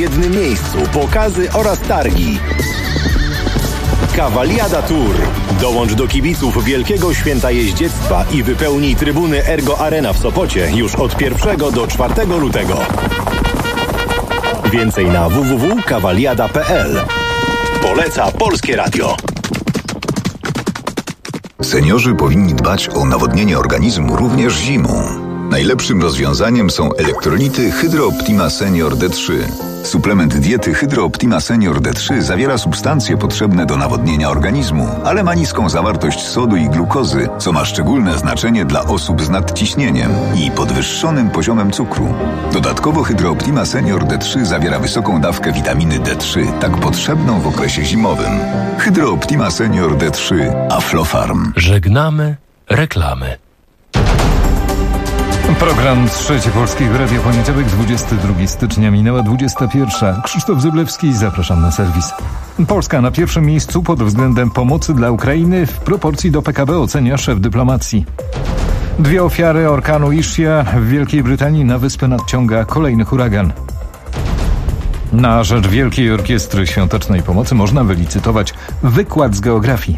jednym miejscu. Pokazy oraz targi. Cavaliada Tour. Dołącz do kibiców Wielkiego Święta Jeździectwa i wypełnij trybuny Ergo Arena w Sopocie już od 1 do 4 lutego. Więcej na www.cavaliada.pl. Poleca Polskie Radio. Seniorzy powinni dbać o nawodnienie organizmu również zimą. Najlepszym rozwiązaniem są elektrolity Hydro Optima Senior D3. Suplement diety Hydro Optima Senior D3 zawiera substancje potrzebne do nawodnienia organizmu, ale ma niską zawartość sodu i glukozy, co ma szczególne znaczenie dla osób z nadciśnieniem i podwyższonym poziomem cukru. Dodatkowo Hydro Optima Senior D3 zawiera wysoką dawkę witaminy D3, tak potrzebną w okresie zimowym. Hydro Optima Senior D3 Aflofarm. Żegnamy reklamy. Program Trzecie Polskiego Radia, poniedziałek, 22 stycznia, minęła 21. Krzysztof Zyblewski, zapraszam na serwis. Polska na pierwszym miejscu pod względem pomocy dla Ukrainy w proporcji do PKB, ocenia szef dyplomacji. 2 ofiary orkanu Ischia w Wielkiej Brytanii, na wyspę nadciąga kolejny huragan. Na rzecz Wielkiej Orkiestry Świątecznej Pomocy można wylicytować wykład z geografii.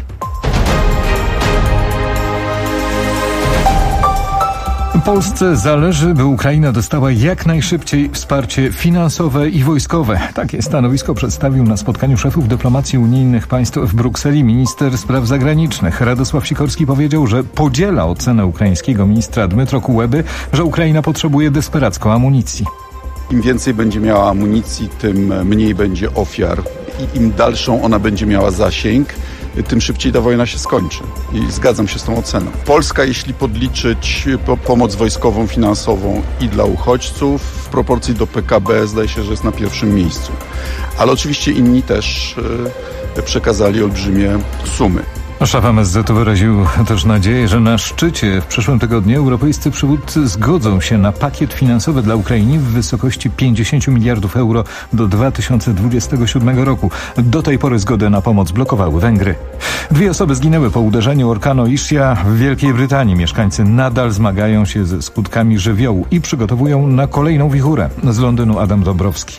Polsce zależy, by Ukraina dostała jak najszybciej wsparcie finansowe i wojskowe. Takie stanowisko przedstawił na spotkaniu szefów dyplomacji unijnych państw w Brukseli minister spraw zagranicznych. Radosław Sikorski powiedział, że podziela ocenę ukraińskiego ministra Dmytro Kuleby, że Ukraina potrzebuje desperacko amunicji. Im więcej będzie miała amunicji, tym mniej będzie ofiar i im dalszą ona będzie miała zasięg, tym szybciej ta wojna się skończy. I zgadzam się z tą oceną. Polska, jeśli podliczyć pomoc wojskową, finansową i dla uchodźców, w proporcji do PKB zdaje się, że jest na pierwszym miejscu. Ale oczywiście inni też przekazali olbrzymie sumy. Szef MSZ wyraził też nadzieję, że na szczycie w przyszłym tygodniu europejscy przywódcy zgodzą się na pakiet finansowy dla Ukrainy w wysokości 50 miliardów euro do 2027 roku. Do tej pory zgodę na pomoc blokowały Węgry. 2 osoby zginęły po uderzeniu orkanu Ischia w Wielkiej Brytanii. Mieszkańcy nadal zmagają się ze skutkami żywiołu i przygotowują na kolejną wichurę. Z Londynu Adam Dąbrowski.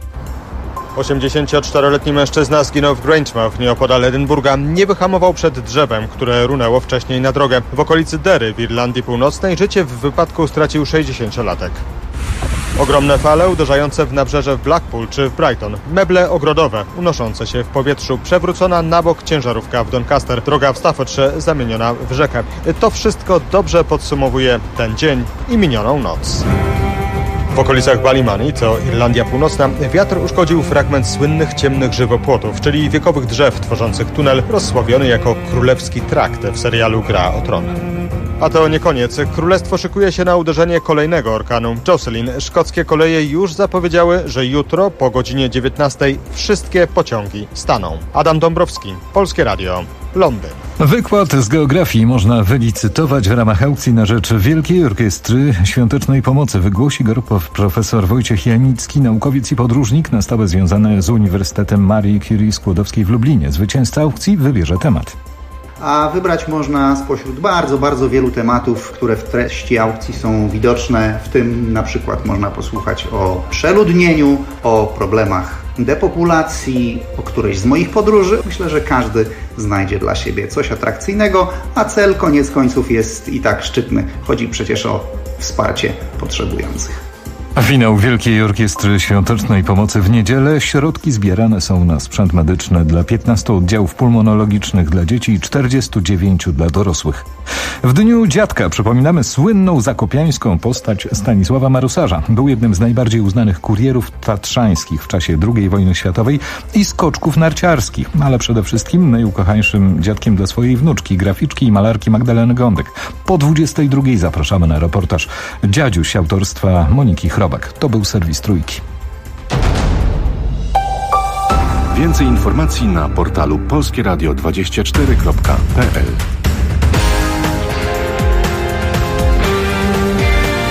84-letni mężczyzna zginął w Grangemouth, nieopodal Edynburga. Nie wyhamował przed drzewem, które runęło wcześniej na drogę. W okolicy Derry w Irlandii Północnej życie w wypadku stracił 60-latek. Ogromne fale uderzające w nabrzeże w Blackpool czy w Brighton. Meble ogrodowe unoszące się w powietrzu. Przewrócona na bok ciężarówka w Doncaster. Droga w Staffordshire zamieniona w rzekę. To wszystko dobrze podsumowuje ten dzień i minioną noc. W okolicach Ballymani, to Irlandia Północna, wiatr uszkodził fragment słynnych ciemnych żywopłotów, czyli wiekowych drzew tworzących tunel rozsławiony jako królewski trakt w serialu Gra o Tron. A to nie koniec. Królestwo szykuje się na uderzenie kolejnego orkanu. Jocelyn. Szkockie koleje już zapowiedziały, że jutro po godzinie 19 wszystkie pociągi staną. Adam Dąbrowski, Polskie Radio, Londyn. Wykład z geografii można wylicytować w ramach aukcji na rzecz Wielkiej Orkiestry Świątecznej Pomocy. Wygłosi go profesor Wojciech Janicki, naukowiec i podróżnik na stałe związany z Uniwersytetem Marii Curie Skłodowskiej w Lublinie. Zwycięzca aukcji wybierze temat. A wybrać można spośród bardzo, bardzo wielu tematów, które w treści aukcji są widoczne. W tym na przykład można posłuchać o przeludnieniu, o problemach depopulacji, o którejś z moich podróży. Myślę, że każdy znajdzie dla siebie coś atrakcyjnego, a cel koniec końców jest i tak szczytny. Chodzi przecież o wsparcie potrzebujących. Finał Wielkiej Orkiestry Świątecznej Pomocy w niedzielę. Środki zbierane są na sprzęt medyczny dla 15 oddziałów pulmonologicznych dla dzieci i 49 dla dorosłych. W Dniu Dziadka przypominamy słynną zakopiańską postać Stanisława Marusarza. Był jednym z najbardziej uznanych kurierów tatrzańskich w czasie II wojny światowej i skoczków narciarskich, ale przede wszystkim najukochańszym dziadkiem dla swojej wnuczki, graficzki i malarki Magdaleny Gądek. Po 22 zapraszamy na reportaż Dziadziuś autorstwa Moniki Chrobak. To był serwis Trójki. Więcej informacji na portalu polskieradio24.pl.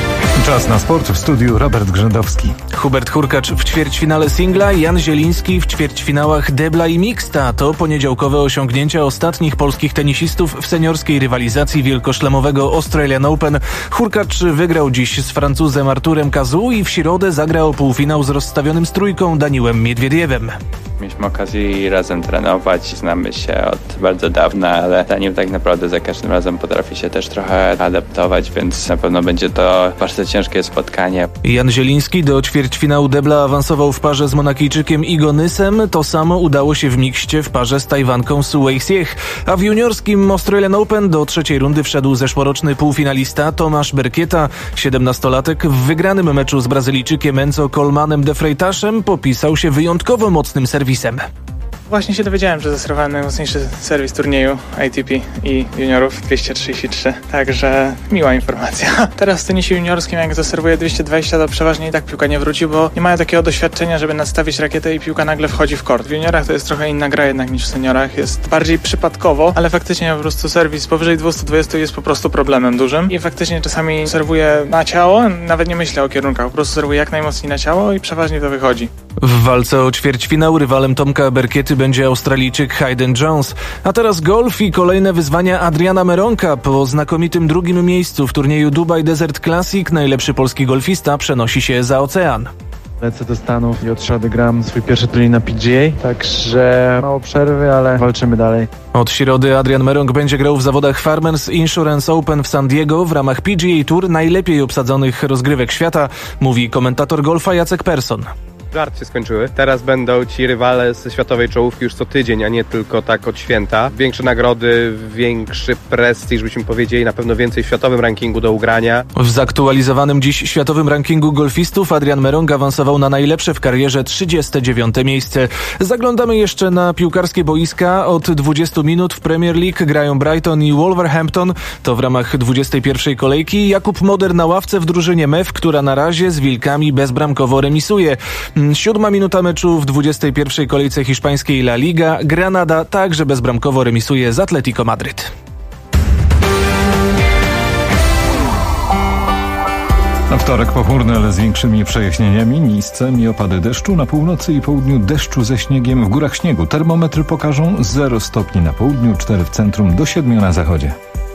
Czas na sport, w studiu Robert Grzędowski. Hubert Hurkacz w ćwierćfinale singla, Jan Zieliński w ćwierćfinałach debla i mixta. To poniedziałkowe osiągnięcia ostatnich polskich tenisistów w seniorskiej rywalizacji wielkoszlemowego Australian Open. Hurkacz wygrał dziś z Francuzem Arturem Cazaux i w środę zagrał półfinał z rozstawionym z trójką Daniłem Miedwiediewem. Mieliśmy okazję razem trenować, znamy się od bardzo dawna, ale Daniel tak naprawdę za każdym razem potrafi się też trochę adaptować, więc na pewno będzie to bardzo ciężkie spotkanie. Jan Zieliński do ćwierćfinału debla awansował w parze z Monakijczykiem Igonysem. To samo udało się w mikście w parze z Tajwanką Su Wei-siech. A w juniorskim Australian Open do trzeciej rundy wszedł zeszłoroczny półfinalista Tomasz Berkieta. 17-latek w wygranym meczu z Brazylijczykiem Enzo Colmanem de Freitaszem popisał się wyjątkowo mocnym serwisem. Właśnie się dowiedziałem, że zaserwowałem najmocniejszy serwis turnieju ATP i juniorów 233, także miła informacja. Teraz w tenisie juniorskim jak zaserwuję 220, to przeważnie i tak piłka nie wróci, bo nie mają takiego doświadczenia, żeby nastawić rakietę i piłka nagle wchodzi w kort. W juniorach to jest trochę inna gra jednak niż w seniorach, jest bardziej przypadkowo, ale faktycznie po prostu serwis powyżej 220 jest po prostu problemem dużym i faktycznie czasami serwuję na ciało, nawet nie myślę o kierunkach, po prostu serwuję jak najmocniej na ciało i przeważnie to wychodzi. W walce o ćwierćfinał rywalem Tomka Berkiety będzie Australijczyk Hayden Jones. A teraz golf i kolejne wyzwania Adriana Meronka. Po znakomitym drugim miejscu w turnieju Dubai Desert Classic najlepszy polski golfista przenosi się za ocean. Lecę do Stanów i od środy gram swój pierwszy turniej na PGA, także mało przerwy, ale walczymy dalej. Od środy Adrian Meronk będzie grał w zawodach Farmers Insurance Open w San Diego w ramach PGA Tour najlepiej obsadzonych rozgrywek świata, mówi komentator golfa Jacek Persson. Żart się skończyły. Teraz będą ci rywale ze światowej czołówki już co tydzień, a nie tylko tak od święta. Większe nagrody, większy prestiż, byśmy powiedzieli, na pewno więcej w światowym rankingu do ugrania. W zaktualizowanym dziś światowym rankingu golfistów Adrian Meronk awansował na najlepsze w karierze 39. miejsce. Zaglądamy jeszcze na piłkarskie boiska. Od 20 minut w Premier League grają Brighton i Wolverhampton. To w ramach 21. kolejki. Jakub Moder na ławce w drużynie MEF, która na razie z Wilkami bezbramkowo remisuje. 7 minuta meczu w 21. kolejce hiszpańskiej La Liga. Granada także bezbramkowo remisuje z Atletico Madryt. Na wtorek pochmurny, ale z większymi przejaśnieniami, niscem i opady deszczu. Na północy i południu deszczu ze śniegiem, w górach śniegu. Termometry pokażą 0 stopni na południu, 4 w centrum, do 7 na zachodzie.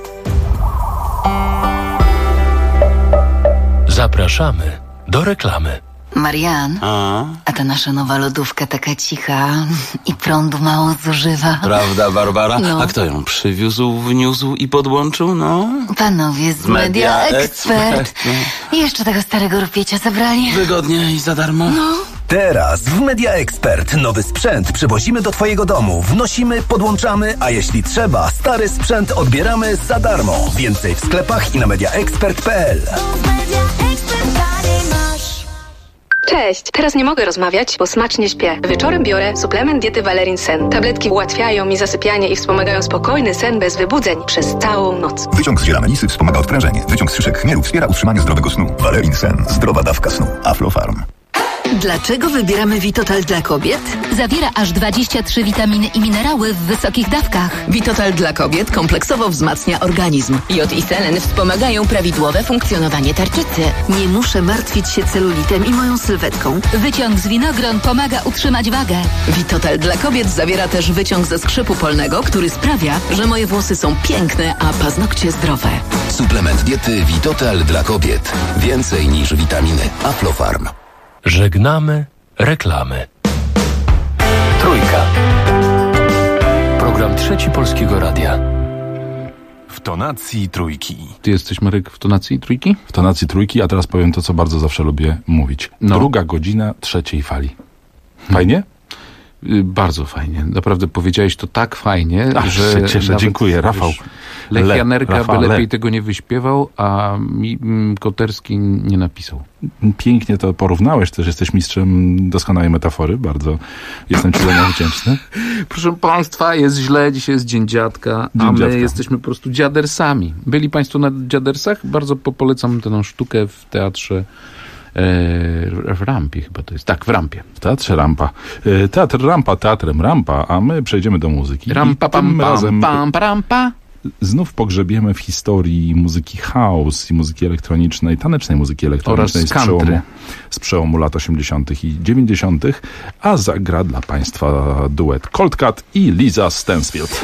Zapraszamy do reklamy. Marian, a ta nasza nowa lodówka taka cicha i prądu mało zużywa. Prawda, Barbara? No. A kto ją przywiózł, wniósł i podłączył, no? Panowie z Media Expert. I jeszcze tego starego rupiecia zabrali. Wygodnie i za darmo. No. Teraz w Media Expert nowy sprzęt przywozimy do twojego domu. Wnosimy, podłączamy, a jeśli trzeba, stary sprzęt odbieramy za darmo. Więcej w sklepach i na mediaexpert.pl. Cześć, teraz nie mogę rozmawiać, bo smacznie śpię. Wieczorem biorę suplement diety Valerin Sen. Tabletki ułatwiają mi zasypianie i wspomagają spokojny sen bez wybudzeń przez całą noc. Wyciąg z ziela melisy wspomaga odprężenie. Wyciąg z szyszek chmielu wspiera utrzymanie zdrowego snu. Valerin Sen. Zdrowa dawka snu. Aflofarm. Dlaczego wybieramy Vitotal dla kobiet? Zawiera aż 23 witaminy i minerały w wysokich dawkach. Vitotal dla kobiet kompleksowo wzmacnia organizm. Jod i selen wspomagają prawidłowe funkcjonowanie tarczycy. Nie muszę martwić się celulitem i moją sylwetką. Wyciąg z winogron pomaga utrzymać wagę. Vitotal dla kobiet zawiera też wyciąg ze skrzypu polnego, który sprawia, że moje włosy są piękne, a paznokcie zdrowe. Suplement diety Vitotal dla kobiet. Więcej niż witaminy. Aflofarm. Żegnamy reklamy. Trójka. Program Trzeci Polskiego Radia. W tonacji trójki. Ty jesteś, Marek, w tonacji trójki? W tonacji trójki, a teraz powiem to, co bardzo zawsze lubię mówić. Druga godzina trzeciej fali. Fajnie? Bardzo fajnie. Naprawdę powiedziałeś to tak fajnie, że się cieszę. Dziękuję, Rafał. Lech Janerka by lepiej tego nie wyśpiewał, a Koterski nie napisał. Pięknie to porównałeś, też jesteś mistrzem doskonałej metafory, bardzo jestem ci za nią wdzięczny. Proszę państwa, jest źle, dzisiaj jest Dzień Dziadka, a my jesteśmy po prostu dziadersami. Byli państwo na dziadersach? Bardzo polecam tę sztukę w teatrze w Rampie chyba to jest. Tak, w Rampie. W Teatrze Rampa. Teatr Rampa, teatrem Rampa, a my przejdziemy do muzyki. Rampa, pam, pam, pam, rampa. znów pogrzebiemy w historii muzyki house i muzyki elektronicznej, tanecznej muzyki elektronicznej z przełomu lat 80. i 90., a zagra dla Państwa duet Cold Cut i Lisa Stansfield.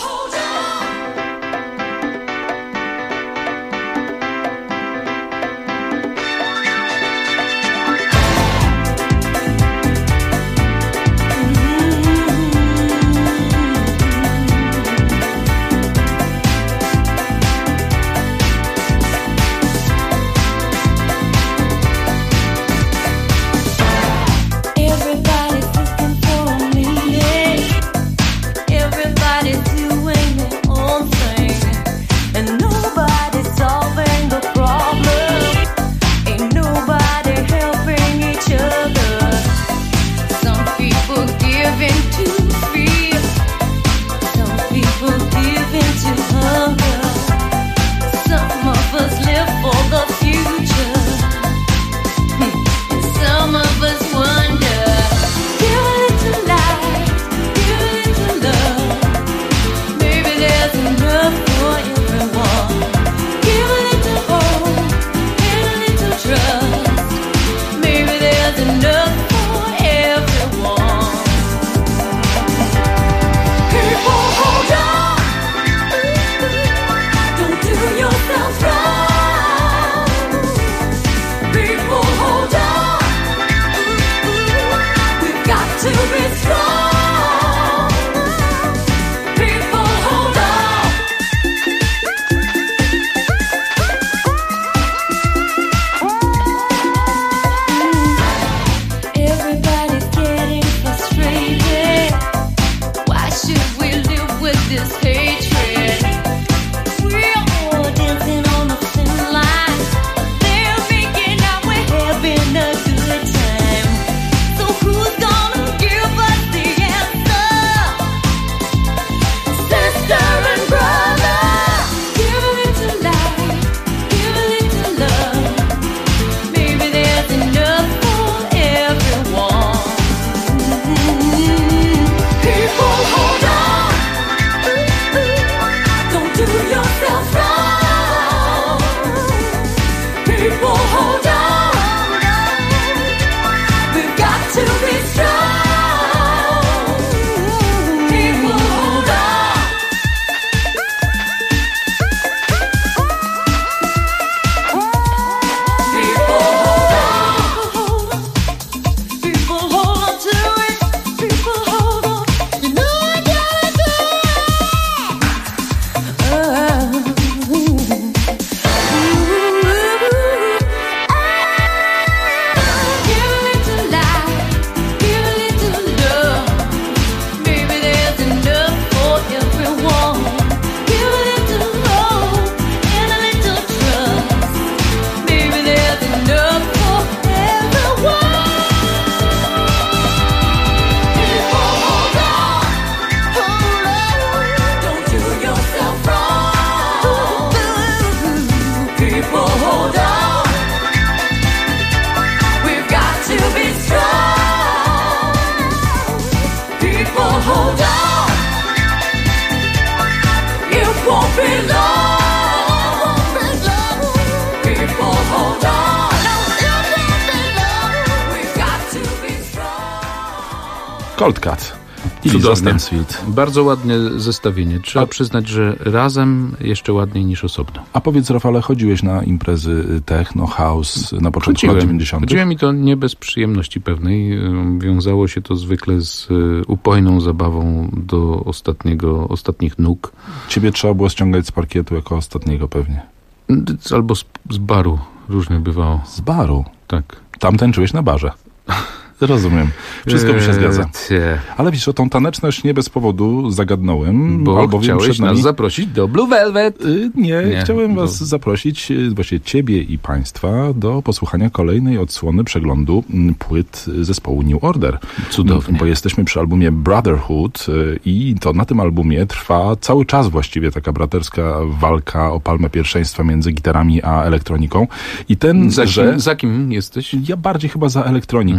Cold Cut i Lisa Stansfield. Bardzo ładne zestawienie. Trzeba przyznać, że razem jeszcze ładniej niż osobno. A powiedz, Rafale, chodziłeś na imprezy techno, house na początku lat 90? Chodziłem i to nie bez przyjemności pewnej. Wiązało się to zwykle z upojną zabawą do ostatnich nóg. Ciebie trzeba było ściągać z parkietu jako ostatniego pewnie. Albo z baru. Różnie bywało. Z baru? Tak. Tam tańczyłeś na barze. Rozumiem. Wszystko mi się zgadza. Ale wiesz, o tą taneczność nie bez powodu zagadnąłem. Bo chciałeś nas zaprosić do Blue Velvet. Nie, chciałem was zaprosić, właśnie ciebie i państwa, do posłuchania kolejnej odsłony przeglądu płyt zespołu New Order. Cudownie. Bo jesteśmy przy albumie Brotherhood i to na tym albumie trwa cały czas właściwie taka braterska walka o palmę pierwszeństwa między gitarami a elektroniką. I za kim jesteś? Ja bardziej chyba za elektroniką.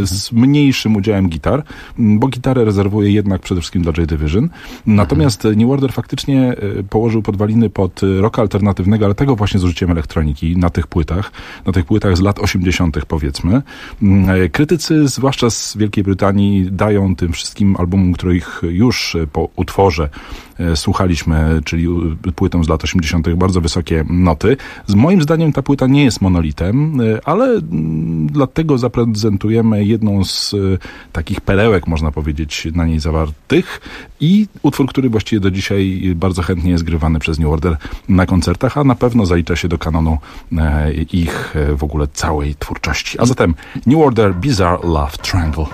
z mniejszym udziałem gitar, bo gitarę rezerwuje jednak przede wszystkim dla Joy Division. Natomiast New Order faktycznie położył podwaliny pod rocka alternatywnego, ale tego właśnie z użyciem elektroniki na tych płytach z lat 80. powiedzmy. Krytycy, zwłaszcza z Wielkiej Brytanii, dają tym wszystkim albumom, których już po utworze słuchaliśmy, czyli płytą z lat 80. bardzo wysokie noty. Z moim zdaniem ta płyta nie jest monolitem, ale dlatego zaprezentujemy jedną z takich perełek, można powiedzieć, na niej zawartych i utwór, który właściwie do dzisiaj bardzo chętnie jest grywany przez New Order na koncertach, a na pewno zalicza się do kanonu ich w ogóle całej twórczości. A zatem New Order Bizarre Love Triangle.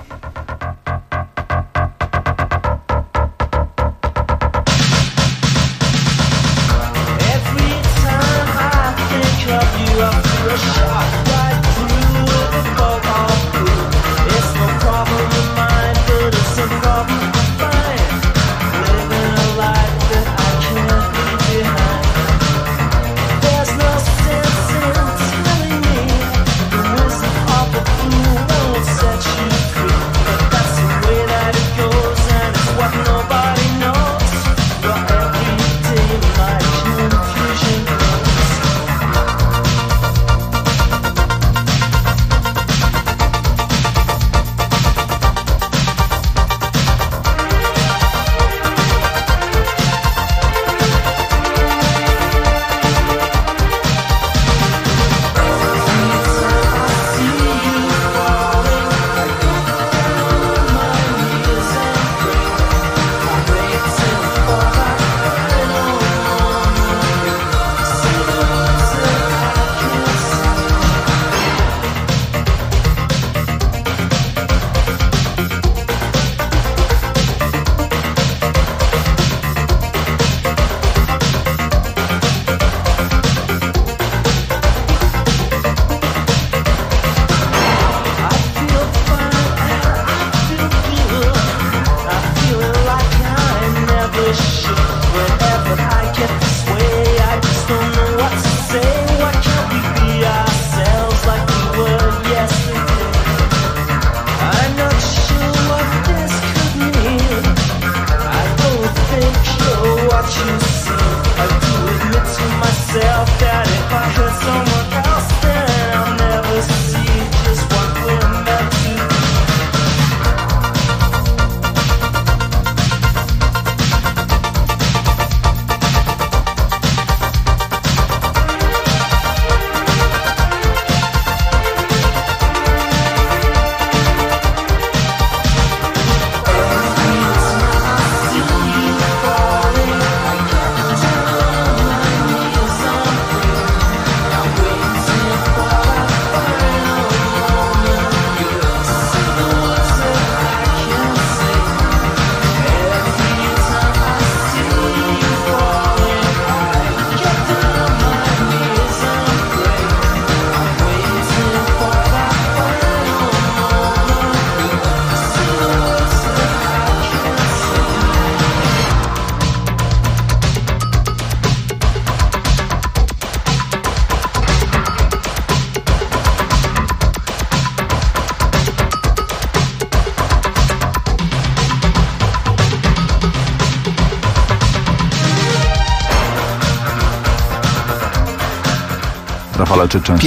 Rafale, czy często?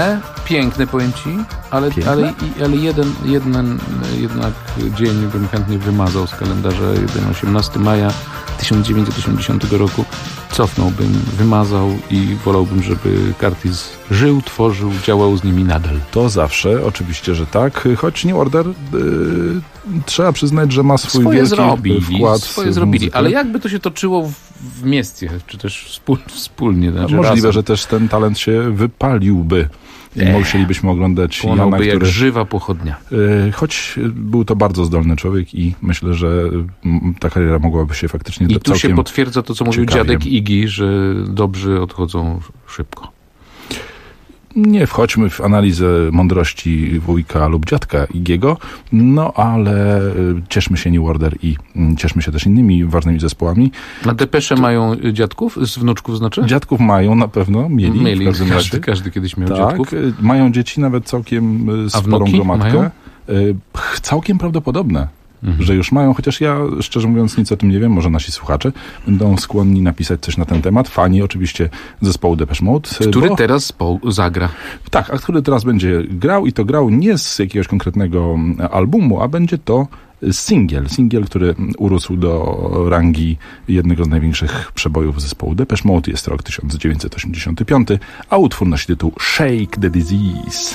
Piękne powiem ci, ale jeden jednak dzień bym chętnie wymazał z kalendarza, 18 maja 1980 roku. Cofnąłbym, wymazał i wolałbym, żeby Curtis żył, tworzył, działał z nimi nadal. To zawsze, oczywiście, że tak. Choć New Order trzeba przyznać, że ma swój wielki wkład. Swoje zrobili, ale jakby to się toczyło w mieście, czy też wspólnie. Znaczy możliwe, razem. Że też ten talent się wypaliłby. I musielibyśmy oglądać Jana, jak który... żywa pochodnia. Choć był to bardzo zdolny człowiek i myślę, że ta kariera mogłaby się faktycznie I tu się potwierdza to, co mówił dziadek Iggy, że dobrzy odchodzą szybko. Nie wchodźmy w analizę mądrości wujka lub dziadka Iggy'ego, no ale cieszmy się New Order i cieszmy się też innymi ważnymi zespołami. A Depesze mają dziadków? Z wnuczków znaczy? Dziadków mają na pewno, mieli. Każdy kiedyś miał tak, dziadków. Mają dzieci nawet całkiem sporą gromadkę. całkiem prawdopodobne, że już mają, chociaż ja szczerze mówiąc nic o tym nie wiem, może nasi słuchacze będą skłonni napisać coś na ten temat. Fani oczywiście zespołu Depeche Mode. Który teraz zagra. Tak, a który teraz będzie grał i to grał nie z jakiegoś konkretnego albumu, a będzie to singiel, który urósł do rangi jednego z największych przebojów zespołu Depeche Mode. Jest rok 1985, a utwór nosi tytuł Shake the Disease.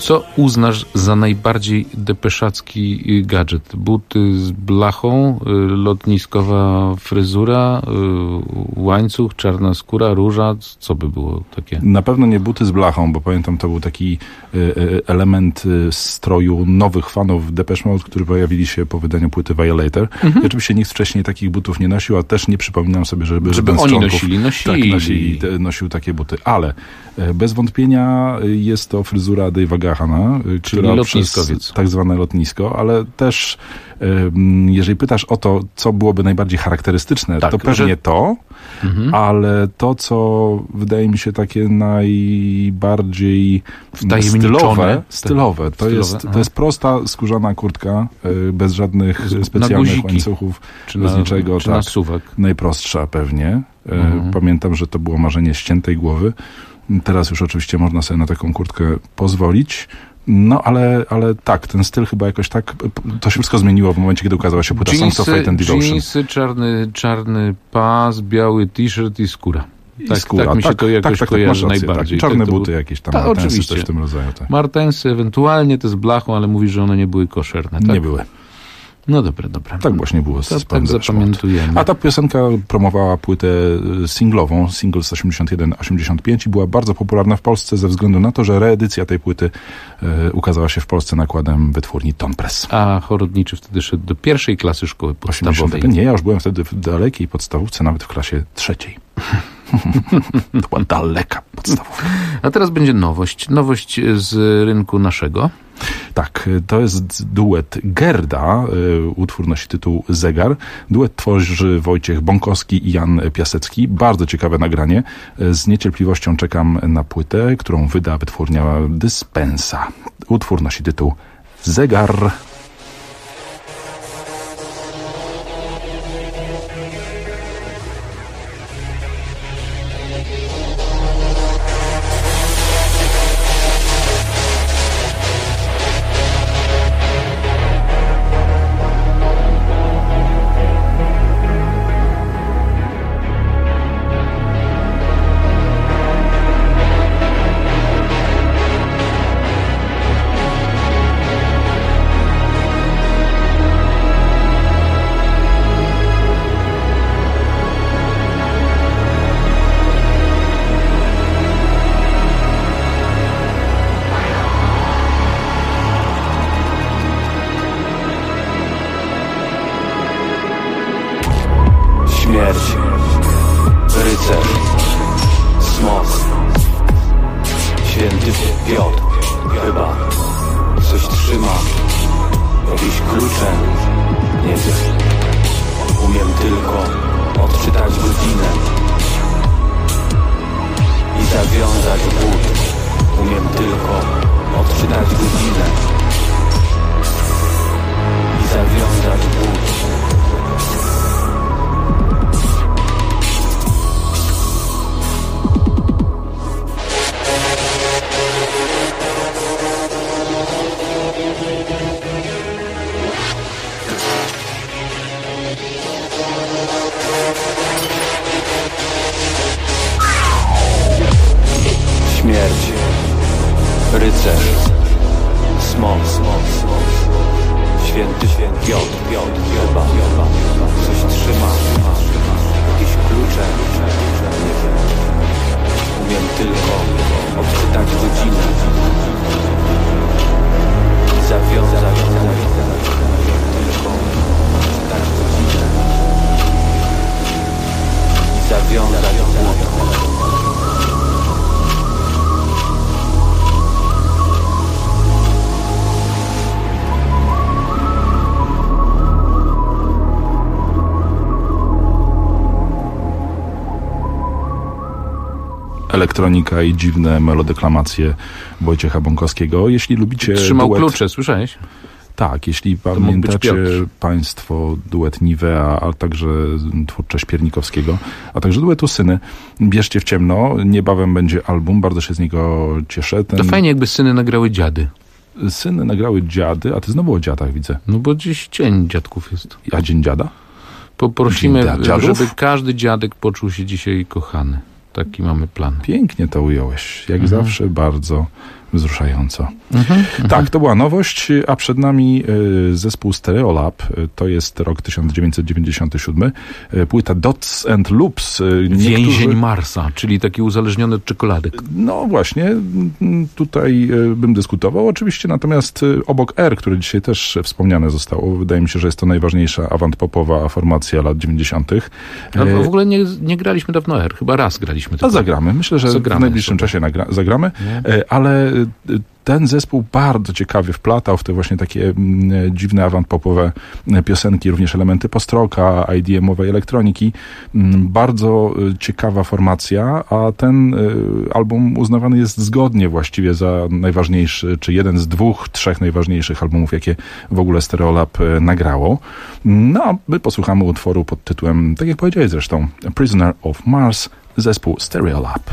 Co uznasz za najbardziej depeszacki gadżet? Buty z blachą, lotniskowa fryzura, łańcuch, czarna skóra, róża? Co by było takie? Na pewno nie buty z blachą, bo pamiętam, to był taki element stroju nowych fanów Depeche Mode, którzy pojawili się po wydaniu płyty Violator. I oczywiście nikt wcześniej takich butów nie nosił, a też nie przypominam sobie, żeby oni nosił takie buty. Ale bez wątpienia jest to fryzura Dave'a Gahana, która przez tak zwane lotnisko, ale też jeżeli pytasz o to, co byłoby najbardziej charakterystyczne, to pewnie to, ale to, co wydaje mi się takie najbardziej stylowe, to jest prosta skórzana kurtka, bez żadnych specjalnych łańcuchów, bez niczego. Czy na suwak. Najprostsza pewnie. Pamiętam, że to było marzenie ściętej głowy. Teraz już oczywiście można sobie na taką kurtkę pozwolić. No, ale tak, ten styl chyba jakoś tak, to się wszystko zmieniło w momencie, kiedy ukazała się płyta Songs of Fate and Devotion. Jeansy, czarny pas, biały t-shirt i skóra. Tak mi się to jakoś kojarzy najbardziej. Czarne buty jakieś tam, martensy, coś w tym rodzaju. Tak. Martensy, ewentualnie te z blachą, ale mówisz, że one nie były koszerne, tak? Nie były. No dobra. Tak właśnie było. Tak zapamiętujemy. A ta piosenka promowała płytę singlową, single z 81-85 i była bardzo popularna w Polsce ze względu na to, że reedycja tej płyty ukazała się w Polsce nakładem wytwórni Ton Press. A Chorodniczy wtedy szedł do pierwszej klasy szkoły podstawowej. Nie, ja już byłem wtedy w dalekiej podstawówce, nawet w klasie 3. To była daleka podstawowa. A teraz będzie nowość. Nowość z rynku naszego. Tak, to jest duet Gerda. Utwór nosi tytuł Zegar. Duet tworzy Wojciech Bąkowski i Jan Piasecki. Bardzo ciekawe nagranie. Z niecierpliwością czekam na płytę, którą wyda wytwórnia Dyspensa. Utwór nosi tytuł Zegar. Śmierć, rycerz, smok, święty Piotr, chyba coś trzyma, jakieś klucze, nie wiem. Umiem tylko odczytać godzinę i zawiązać but. Umiem tylko odczytać godzinę i zawiązać but. Śmierć, rycerz, smok, święty Piotr, chyba coś trzyma, jakieś klucze, nie wiem. Umiem tylko odczytać godzinę i zawiązać tylko odczytać godzinę i zawiązać but. Elektronika i dziwne melodeklamacje Wojciecha Bąkowskiego. Jeśli lubicie Trzymał duet... klucze, słyszałeś? Tak, jeśli pamiętacie Państwo duet Nivea, a także twórczość Piernikowskiego, a także duetu Syny, bierzcie w ciemno. Niebawem będzie album, bardzo się z niego cieszę. To fajnie, jakby Syny nagrały Dziady. Syny nagrały Dziady, a ty znowu o dziadach widzę. No bo dziś Dzień Dziadków jest. A Dzień Dziada? Poprosimy, żeby każdy dziadek poczuł się dzisiaj kochany. Taki mamy plan. Pięknie to ująłeś. Jak zawsze bardzo, wzruszająco. Tak, to była nowość, a przed nami zespół Stereolab, to jest rok 1997, płyta Dots and Loops. Więzień Marsa, czyli taki uzależniony od czekoladek. No właśnie, tutaj bym dyskutował oczywiście, natomiast obok R, które dzisiaj też wspomniane zostało, wydaje mi się, że jest to najważniejsza avant-popowa formacja lat 90. A w ogóle nie graliśmy dawno R, chyba raz graliśmy. A zagramy, myślę, że w najbliższym czasie zagramy, ale ten zespół bardzo ciekawie wplatał w te właśnie takie dziwne avant-popowe piosenki, również elementy post-rocka, IDM-owej elektroniki. Bardzo ciekawa formacja, a ten album uznawany jest zgodnie właściwie za najważniejszy, czy jeden z 2-3 najważniejszych albumów, jakie w ogóle Stereolab nagrało. No, a my posłuchamy utworu pod tytułem, tak jak powiedziałeś zresztą, Prisoner of Mars, zespół Stereolab.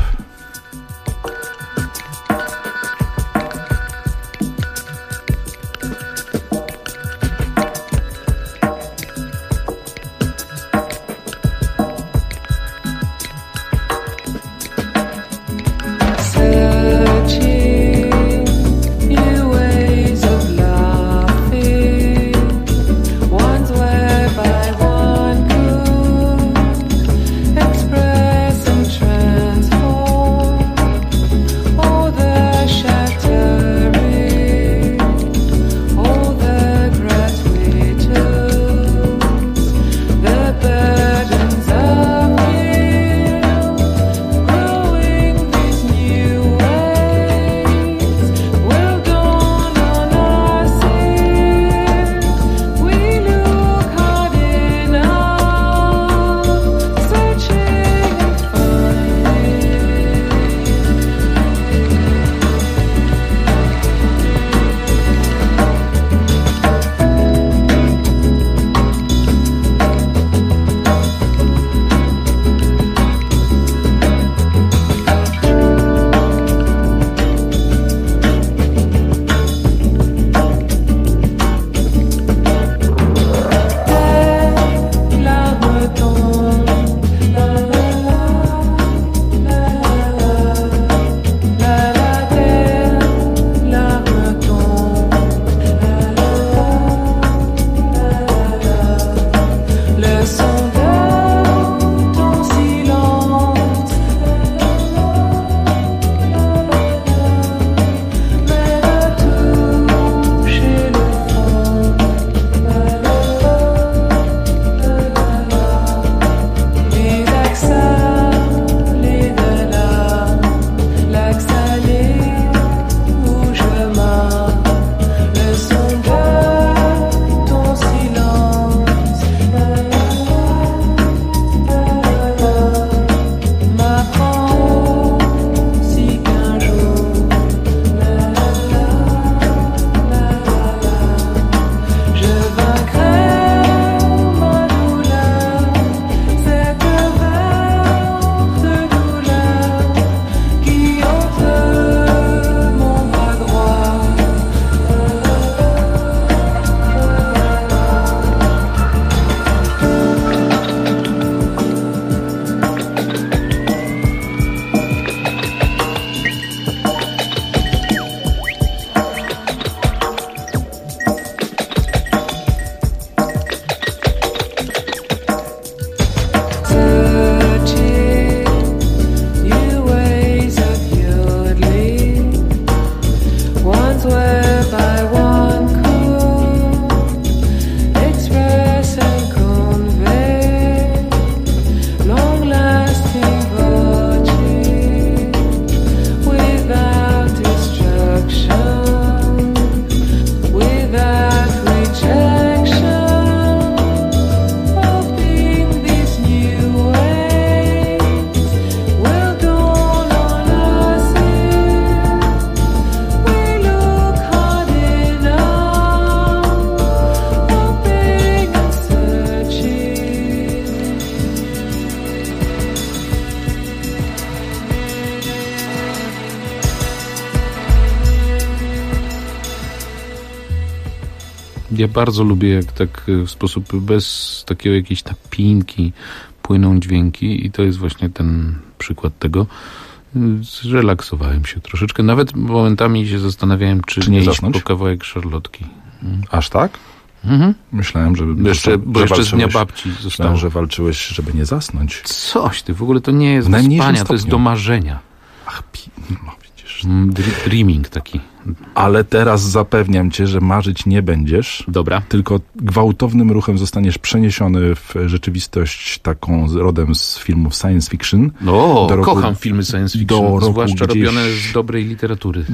Ja bardzo lubię, jak tak w sposób bez takiego jakiejś napinki płyną dźwięki i to jest właśnie ten przykład tego. Zrelaksowałem się troszeczkę. Nawet momentami się zastanawiałem, czy nie iść po kawałek szarlotki. Aż tak? Mhm. Myślałem, że... Bo jeszcze z dnia babci zostało. Myślałem, że walczyłeś, żeby nie zasnąć. Coś ty, w ogóle to nie jest do spania, to jest do marzenia. Ach, no widzisz. Dreaming taki. Ale teraz zapewniam cię, że marzyć nie będziesz. Dobra. Tylko gwałtownym ruchem zostaniesz przeniesiony w rzeczywistość taką rodem z filmów science fiction. Kocham filmy science fiction, zwłaszcza robione z dobrej literatury.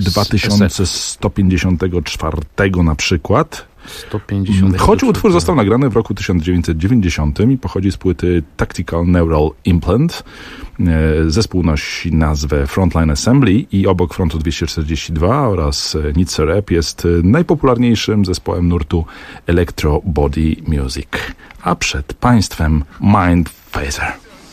2154 na przykład. 150. Choć utwór został nagrany w roku 1990 i pochodzi z płyty Tactical Neural Implant. Zespół nosi nazwę Frontline Assembly i obok Frontu 242 oraz Nitze Rap jest najpopularniejszym zespołem nurtu Electro Body Music. A przed państwem Mind Phaser.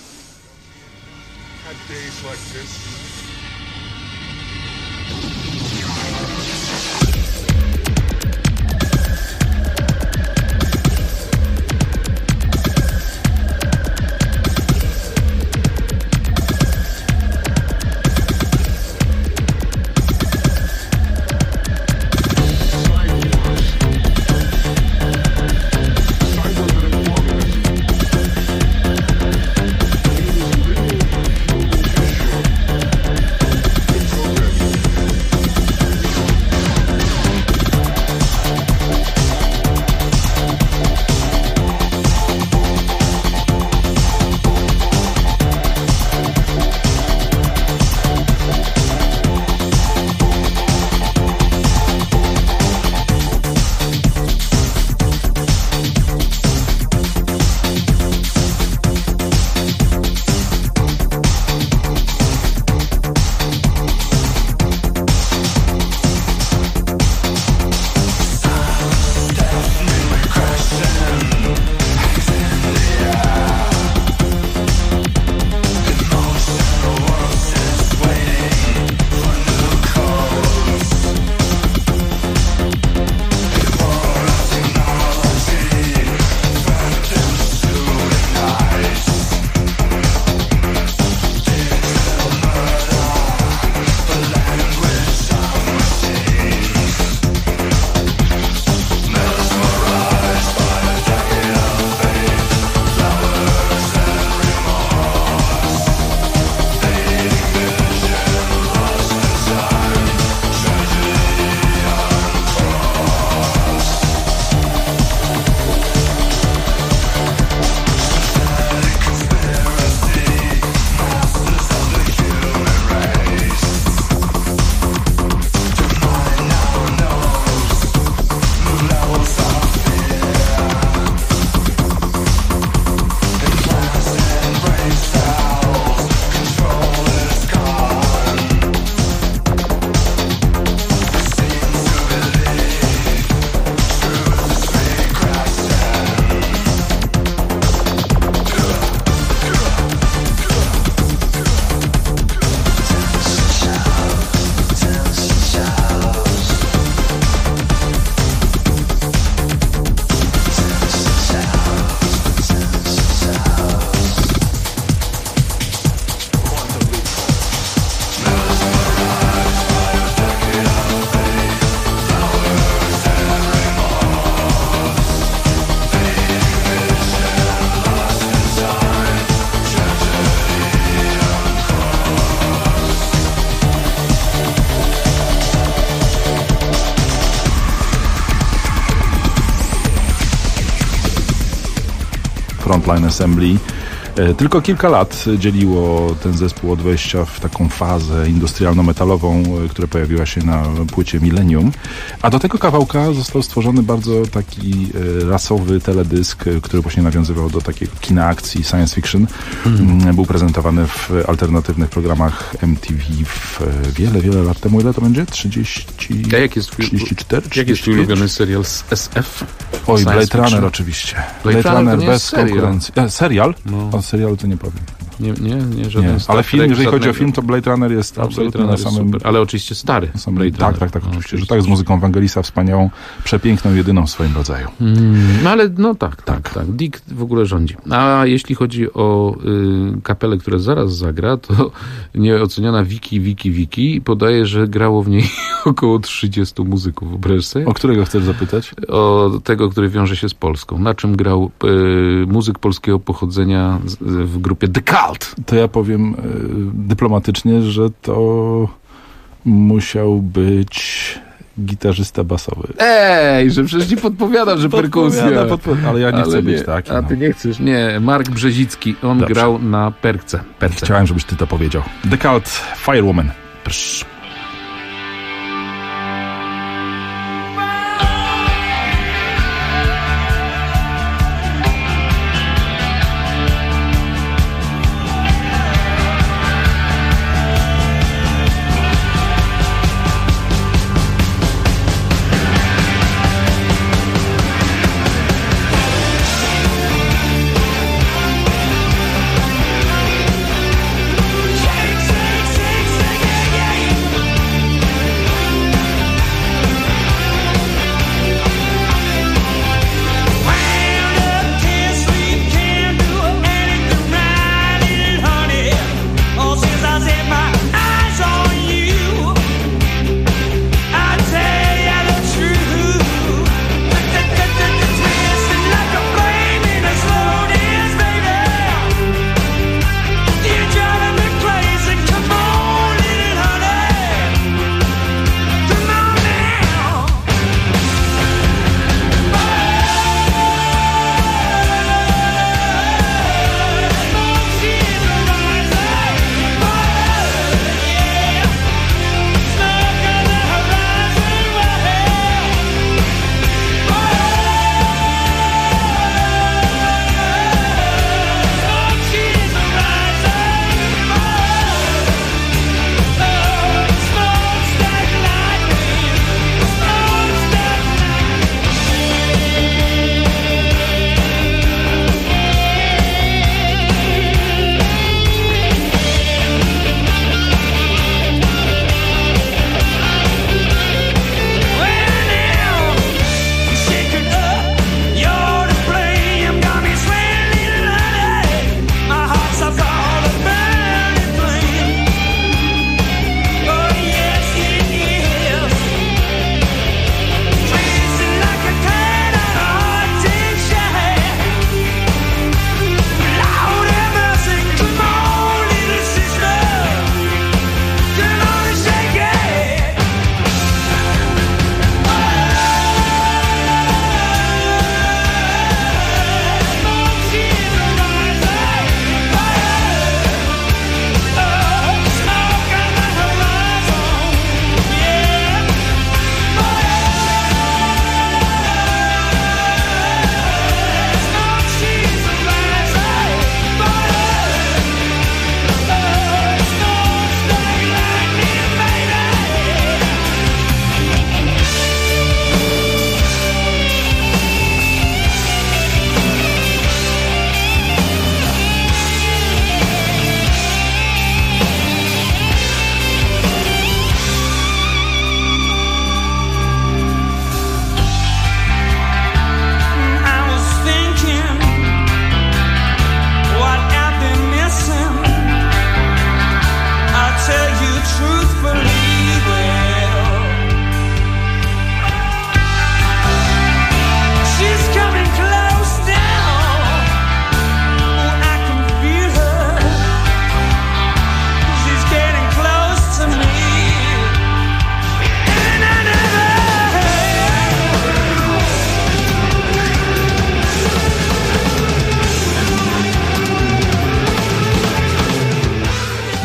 Frontline Assembly. Tylko kilka lat dzieliło ten zespół od wejścia w taką fazę industrialno-metalową, która pojawiła się na płycie Millennium. A do tego kawałka został stworzony bardzo taki rasowy teledysk, który właśnie nawiązywał do takiego kina akcji science fiction. Był prezentowany w alternatywnych programach MTV wiele lat temu. Ile to będzie? 34? Jaki jest twój ulubiony serial z SF? Oj, Blade Runner oczywiście. Blade Runner bez konkurencji. Serial? No. O serialu to nie powiem. Nie, żaden Nie, ale film, jeżeli chodzi o film, to Blade Runner jest absolutnie na samym... Super. Ale oczywiście stary Blade Tak, Runner. tak, oczywiście, że tak, z muzyką Vangelisa wspaniałą, przepiękną, jedyną w swoim rodzaju. No ale tak. Dick w ogóle rządzi. A jeśli chodzi o kapelę, która zaraz zagra, to nieoceniona Wiki podaje, że grało w niej około 30 muzyków. Wyobraź sobie? O którego chcesz zapytać? O tego, który wiąże się z Polską. Na czym grał muzyk polskiego pochodzenia w grupie The Cult? To ja powiem dyplomatycznie, że to musiał być gitarzysta basowy. Że przecież nie podpowiadam, że perkusja. Ale ja nie chcę być taki. A ty nie chcesz? Nie, Mark Brzezicki. On grał na perce. Chciałem, żebyś ty to powiedział. The Cult, Firewoman. Prsz.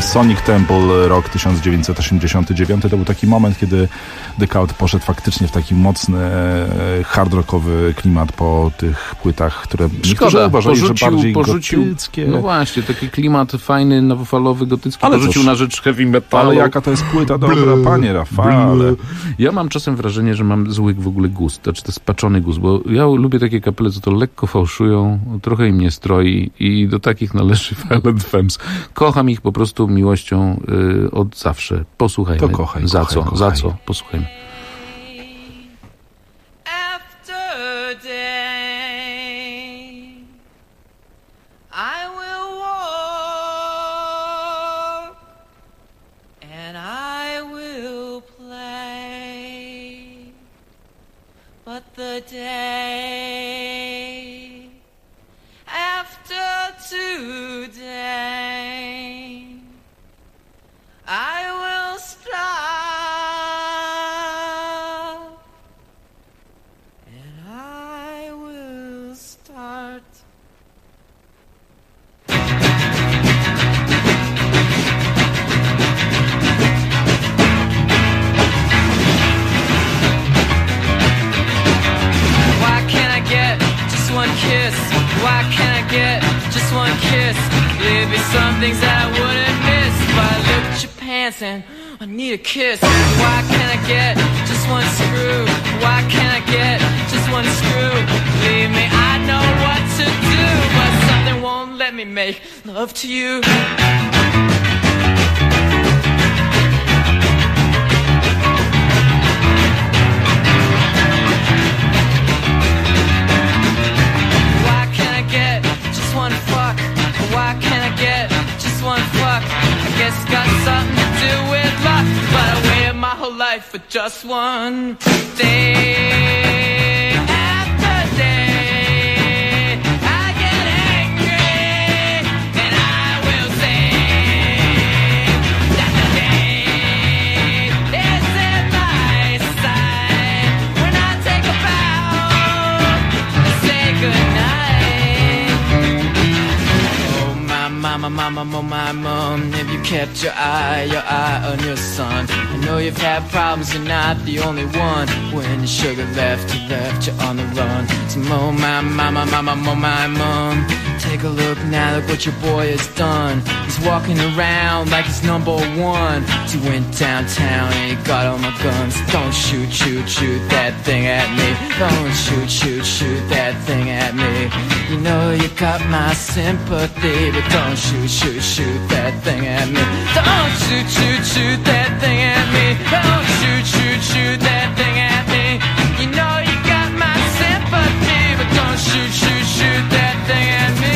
Sonic Temple, rok 1989. To był taki moment, kiedy The Cult poszedł faktycznie w taki mocny, hard rockowy klimat po tych płytach, które niektórzy uważali, że bardziej gotyckie. No właśnie, taki klimat fajny, nowofalowy, gotycki, ale porzucił na rzecz heavy metalu. Ale jaka to jest płyta dobra, panie Rafale. Ja mam czasem wrażenie, że mam zły w ogóle gust, znaczy to jest spaczony gust, bo ja lubię takie kapele, co to lekko fałszują, trochę im nie stroi i do takich należy Violent Femmes. Kocham ich po prostu miłością od zawsze. Posłuchajmy. To kochaj, za kochaj, co? kochaj. Za co? Posłuchajmy. The day after today, I will stop, and I will start. One kiss, why can't I get just one kiss? There'd be some things that I wouldn't miss if I looked at your pants and I need a kiss. Why can't I get just one screw? Why can't I get just one screw? Believe me, I know what to do, but something won't let me make love to you. Why can't I get just one fuck? I guess it's got something to do with luck, but I waited my whole life for just one day after day. I get angry and I will sing that the day is in my sight when I take a bow and say goodnight. Mama, my mom, have you kept your eye on your son? I know you've had problems, you're not the only one. When the sugar left you on the run. So my mom, take a look now, look what your boy has done. He's walking around like he's number one. He went downtown and he got all my guns. Don't shoot that thing at me. Don't shoot that thing at me. You know you got my sympathy, but don't shoot that thing at me. Don't shoot that thing at me. Don't shoot that thing at me. You know you got my sympathy, but don't shoot that thing at me.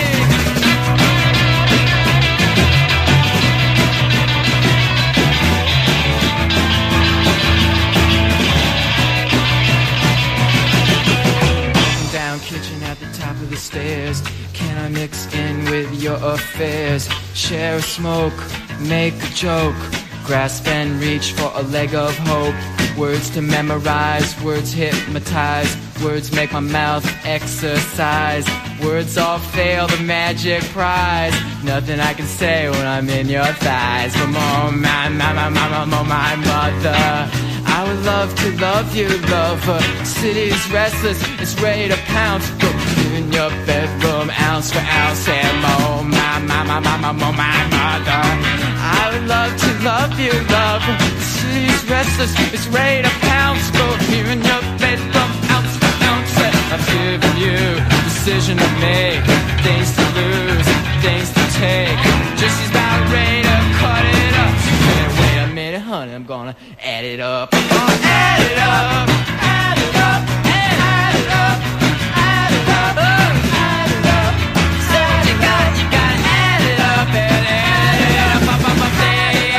Down kitchen at the top of the stairs. Can I mix in with your affairs? Share a smoke, make a joke, grasp and reach for a leg of hope. Words to memorize, words hypnotize, words make my mouth exercise. Words all fail the magic prize. Nothing I can say when I'm in your thighs. But my mother, I would love to love you, lover. City's restless, it's ready to pounce. Go in your bedroom, ounce for ounce. And my mother, I would love to love you, lover. City's restless, it's ready to pounce. Go here in your bedroom, ounce for ounce. I've given you decision to make, things to lose, things to take. Just as about ready to cut it up. Wait a minute, honey, I'm gonna add it up. I'm gonna add it up, add it up, add it up, add it up, add it up. So you gotta add it up and add it up.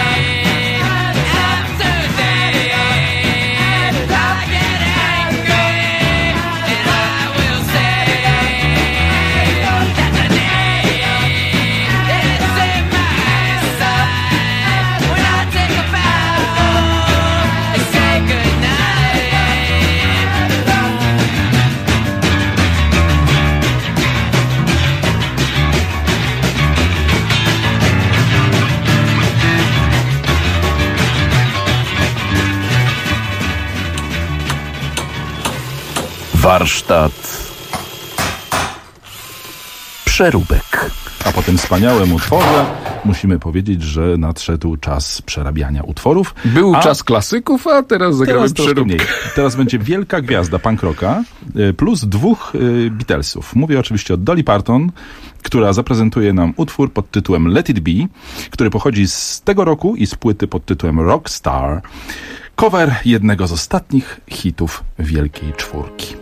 Day after day, I get angry Warsztat przeróbek. A po tym wspaniałym utworze musimy powiedzieć, że nadszedł czas przerabiania utworów. Był czas klasyków, a teraz zagramy przeróbkę. Teraz będzie wielka gwiazda punk rocka plus 2 Beatlesów. Mówię oczywiście o Dolly Parton, która zaprezentuje nam utwór pod tytułem Let It Be, który pochodzi z tego roku i z płyty pod tytułem Rockstar. Cover jednego z ostatnich hitów Wielkiej Czwórki.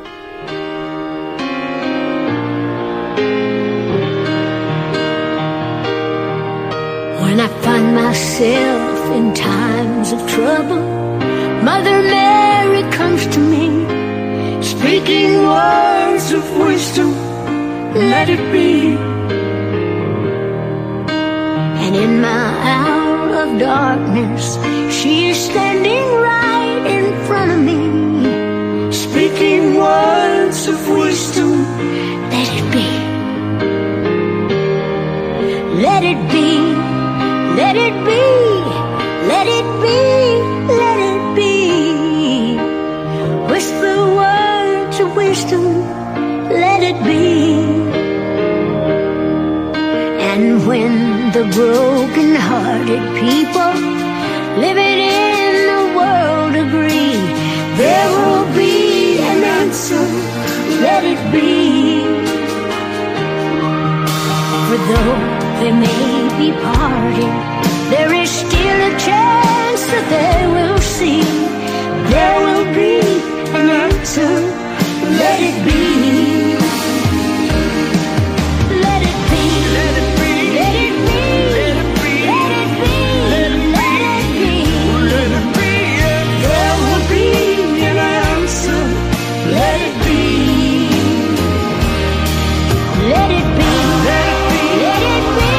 When I find myself in times of trouble, Mother Mary comes to me, speaking words of wisdom, let it be. And in my hour of darkness, she is standing right in front of me, speaking words of wisdom, let it be. Let it be. Let it be, let it be, let it be. Whisper words of wisdom, let it be. And when the broken-hearted people living in the world agree, there will be an answer, let it be. For though they may be parted, there is still a chance that they will see. There will be an answer, let it be. Let it be, let it be, let it be, let it be, let it be, let it be, let it be. There will be an answer, let it be. Let it be, let it be, let it be.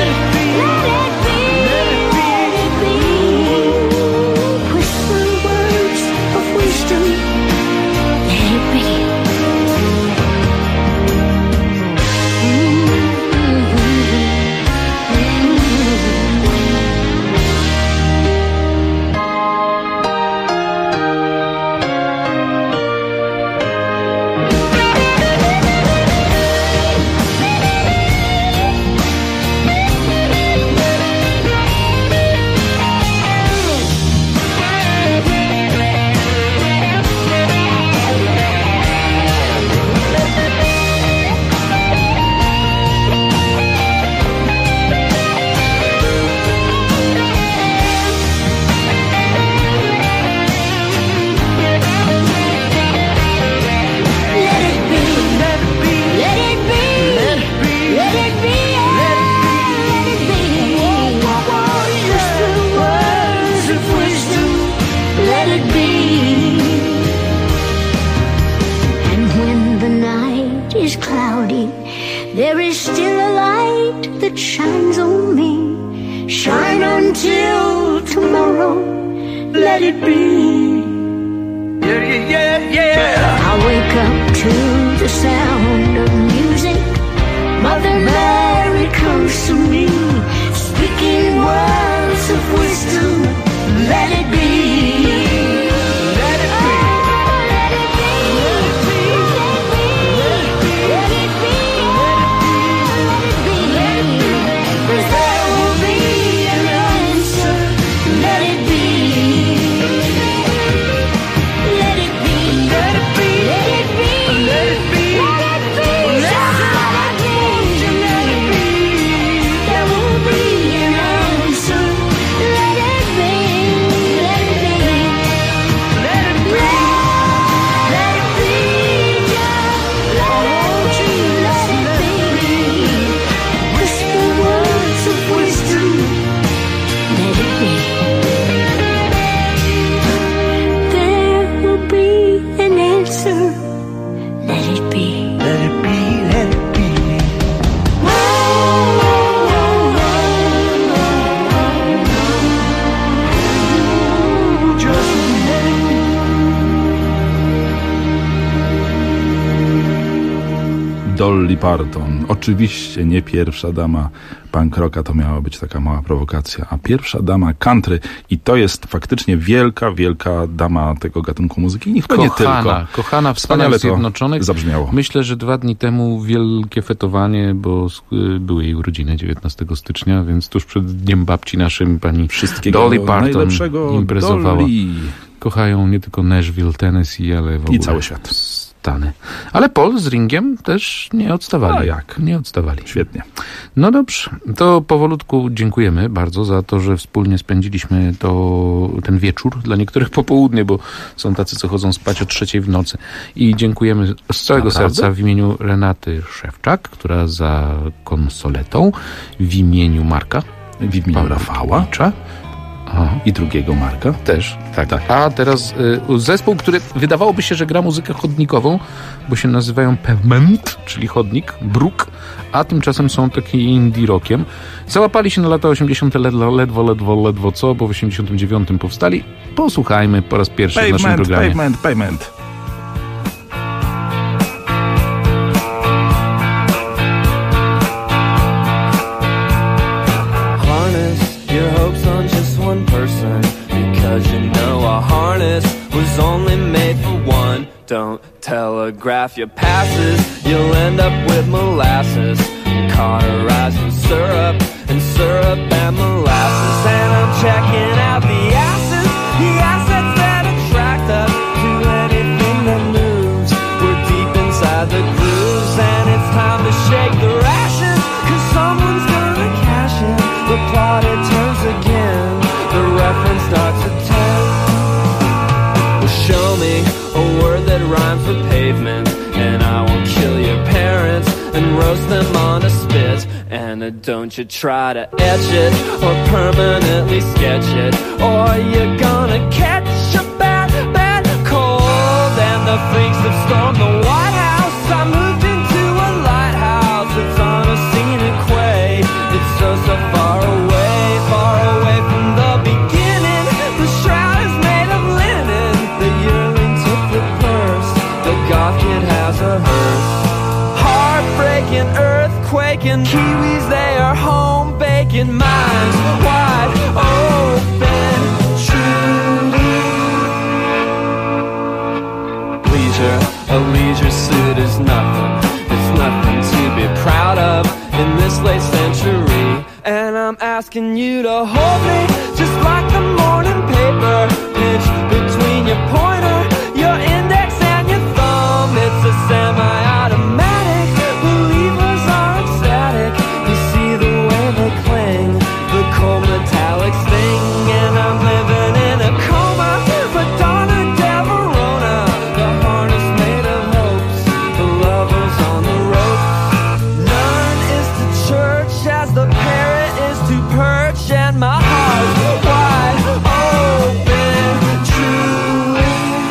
There is still a light that shines on me. Shine until tomorrow, let it be. Yeah, yeah, yeah. I wake up to the sound of music. Mother Mary comes to me, speaking words of wisdom, let it be. Let it be. Dolly Parton. Oczywiście nie pierwsza dama punk rocka, to miała być taka mała prowokacja, a pierwsza dama country. I to jest faktycznie wielka, wielka dama tego gatunku muzyki. Nie tylko. Kochana w Stanach Zjednoczonych. Zabrzmiało. Myślę, że 2 dni temu wielkie fetowanie, bo były jej urodziny 19 stycznia, więc tuż przed Dniem Babci naszym pani Dolly Parton imprezowała. Dolly. Kochają nie tylko Nashville, Tennessee, ale w ogóle i cały świat. Stany. Ale Paul z Ringiem też nie odstawali. A jak? Nie odstawali. Świetnie. No dobrze. To powolutku dziękujemy bardzo za to, że wspólnie spędziliśmy ten wieczór. Dla niektórych popołudnie, bo są tacy, co chodzą spać o 3:00 w nocy. I dziękujemy z całego serca w imieniu Renaty Szewczak, która za konsoletą, w imieniu Marka, w imieniu Rafała i drugiego Marka. Też, tak. A teraz zespół, który wydawałoby się, że gra muzykę chodnikową, bo się nazywają Pavement, czyli chodnik, bruk, a tymczasem są taki indie rockiem. Załapali się na lata 80. ledwo co, bo w 89 powstali. Posłuchajmy po raz pierwszy w naszym programie. Pavement. Because you know a harness was only made for one. Don't telegraph your passes, you'll end up with molasses, cauterized with syrup and molasses. And I'm checking out the assets that attract us to anything that moves. We're deep inside the grooves, and it's time to shake the rations, 'cause someone's gonna cash in. The plot, it turns again, the reference starts at 10. Well, show me a word that rhymes with pavement, and I will kill your parents and roast them on a spit. And don't you try to etch it or permanently sketch it, or you're gonna catch a bad cold. And the freaks have stormed the White House. I moved into a lighthouse. It's on a scenic way. It's so far away from the beginning. The shroud is made of linen. The yearling took the purse. The goth kid has a hearse. Heartbreaking, earthquaking, Kiwis, they are home baking, minds wide open, truly. A leisure suit is nothing. It's nothing to be proud of in this late century. And I'm asking you to hold me just like the morning paper, pitch between your pointer, your index and your thumb. It's a semi-automatic, believers are ecstatic. You see the way they cling, the cold metallic sting. And I'm living in a coma, Madonna del Verona. The harness made of hopes, the lovers on the ropes. None is to church as the parrot is to perch, and my heart's wide open, truly.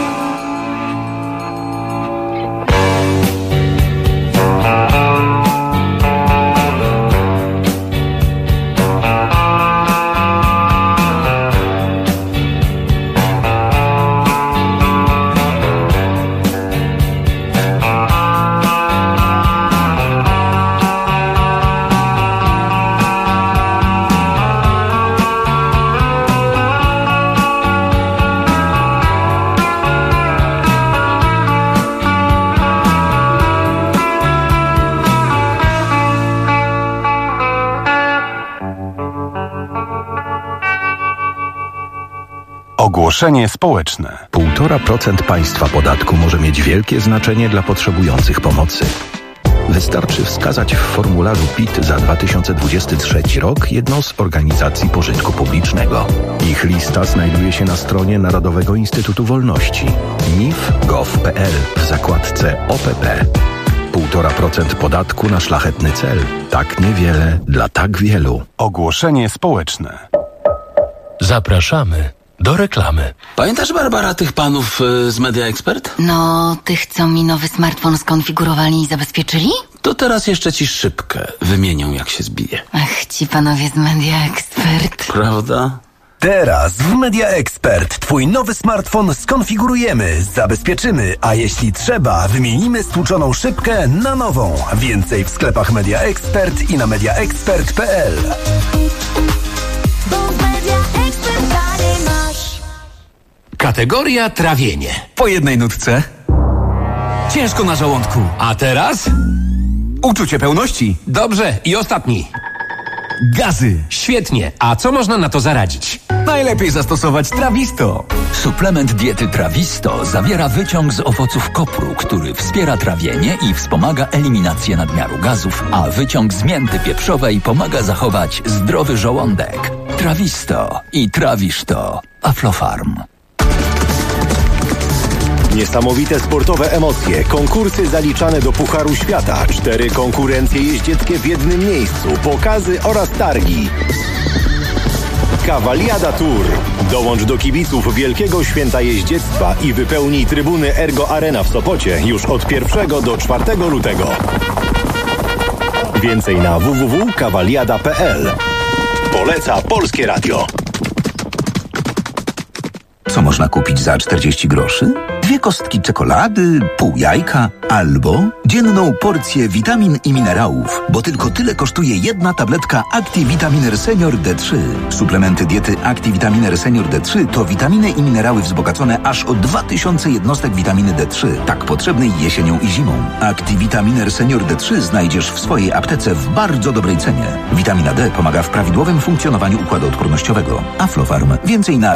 Ogłoszenie społeczne. 1,5% państwa podatku może mieć wielkie znaczenie dla potrzebujących pomocy. Wystarczy wskazać w formularzu PIT za 2023 rok jedną z organizacji pożytku publicznego. Ich lista znajduje się na stronie Narodowego Instytutu Wolności nif.gov.pl w zakładce OPP. 1,5% podatku na szlachetny cel. Tak niewiele dla tak wielu. Ogłoszenie społeczne. Zapraszamy do reklamy. Pamiętasz, Barbara, tych panów z Media Expert? No, tych, co mi nowy smartfon skonfigurowali i zabezpieczyli? To teraz jeszcze ci szybkę wymienią, jak się zbije. Ach, ci panowie z Media Expert. Prawda? Teraz w Media Expert Twój nowy smartfon skonfigurujemy, zabezpieczymy, a jeśli trzeba, wymienimy stłuczoną szybkę na nową. Więcej w sklepach Media Expert i na mediaexpert.pl. Kategoria trawienie. Po jednej nutce. Ciężko na żołądku. A teraz? Uczucie pełności. Dobrze, i ostatni. Gazy. Świetnie. A co można na to zaradzić? Najlepiej zastosować Trawisto. Suplement diety Trawisto zawiera wyciąg z owoców kopru, który wspiera trawienie i wspomaga eliminację nadmiaru gazów, a wyciąg z mięty pieprzowej pomaga zachować zdrowy żołądek. Trawisto i trawisz to. Aflofarm. Niesamowite sportowe emocje, konkursy zaliczane do Pucharu Świata, 4 konkurencje jeździeckie w jednym miejscu, pokazy oraz targi. Cavaliada Tour. Dołącz do kibiców Wielkiego Święta Jeździectwa i wypełnij trybuny Ergo Arena w Sopocie już od 1 do 4 lutego. Więcej na www.cavaliada.pl. Poleca Polskie Radio. Co można kupić za 40 groszy? 2 kostki czekolady, pół jajka albo dzienną porcję witamin i minerałów, bo tylko tyle kosztuje jedna tabletka ActiVitaminer Senior D3. Suplementy diety ActiVitaminer Senior D3 to witaminy i minerały wzbogacone aż o 2000 jednostek witaminy D3, tak potrzebnej jesienią i zimą. ActiVitaminer Senior D3 znajdziesz w swojej aptece w bardzo dobrej cenie. Witamina D pomaga w prawidłowym funkcjonowaniu układu odpornościowego. Aflofarm. Więcej na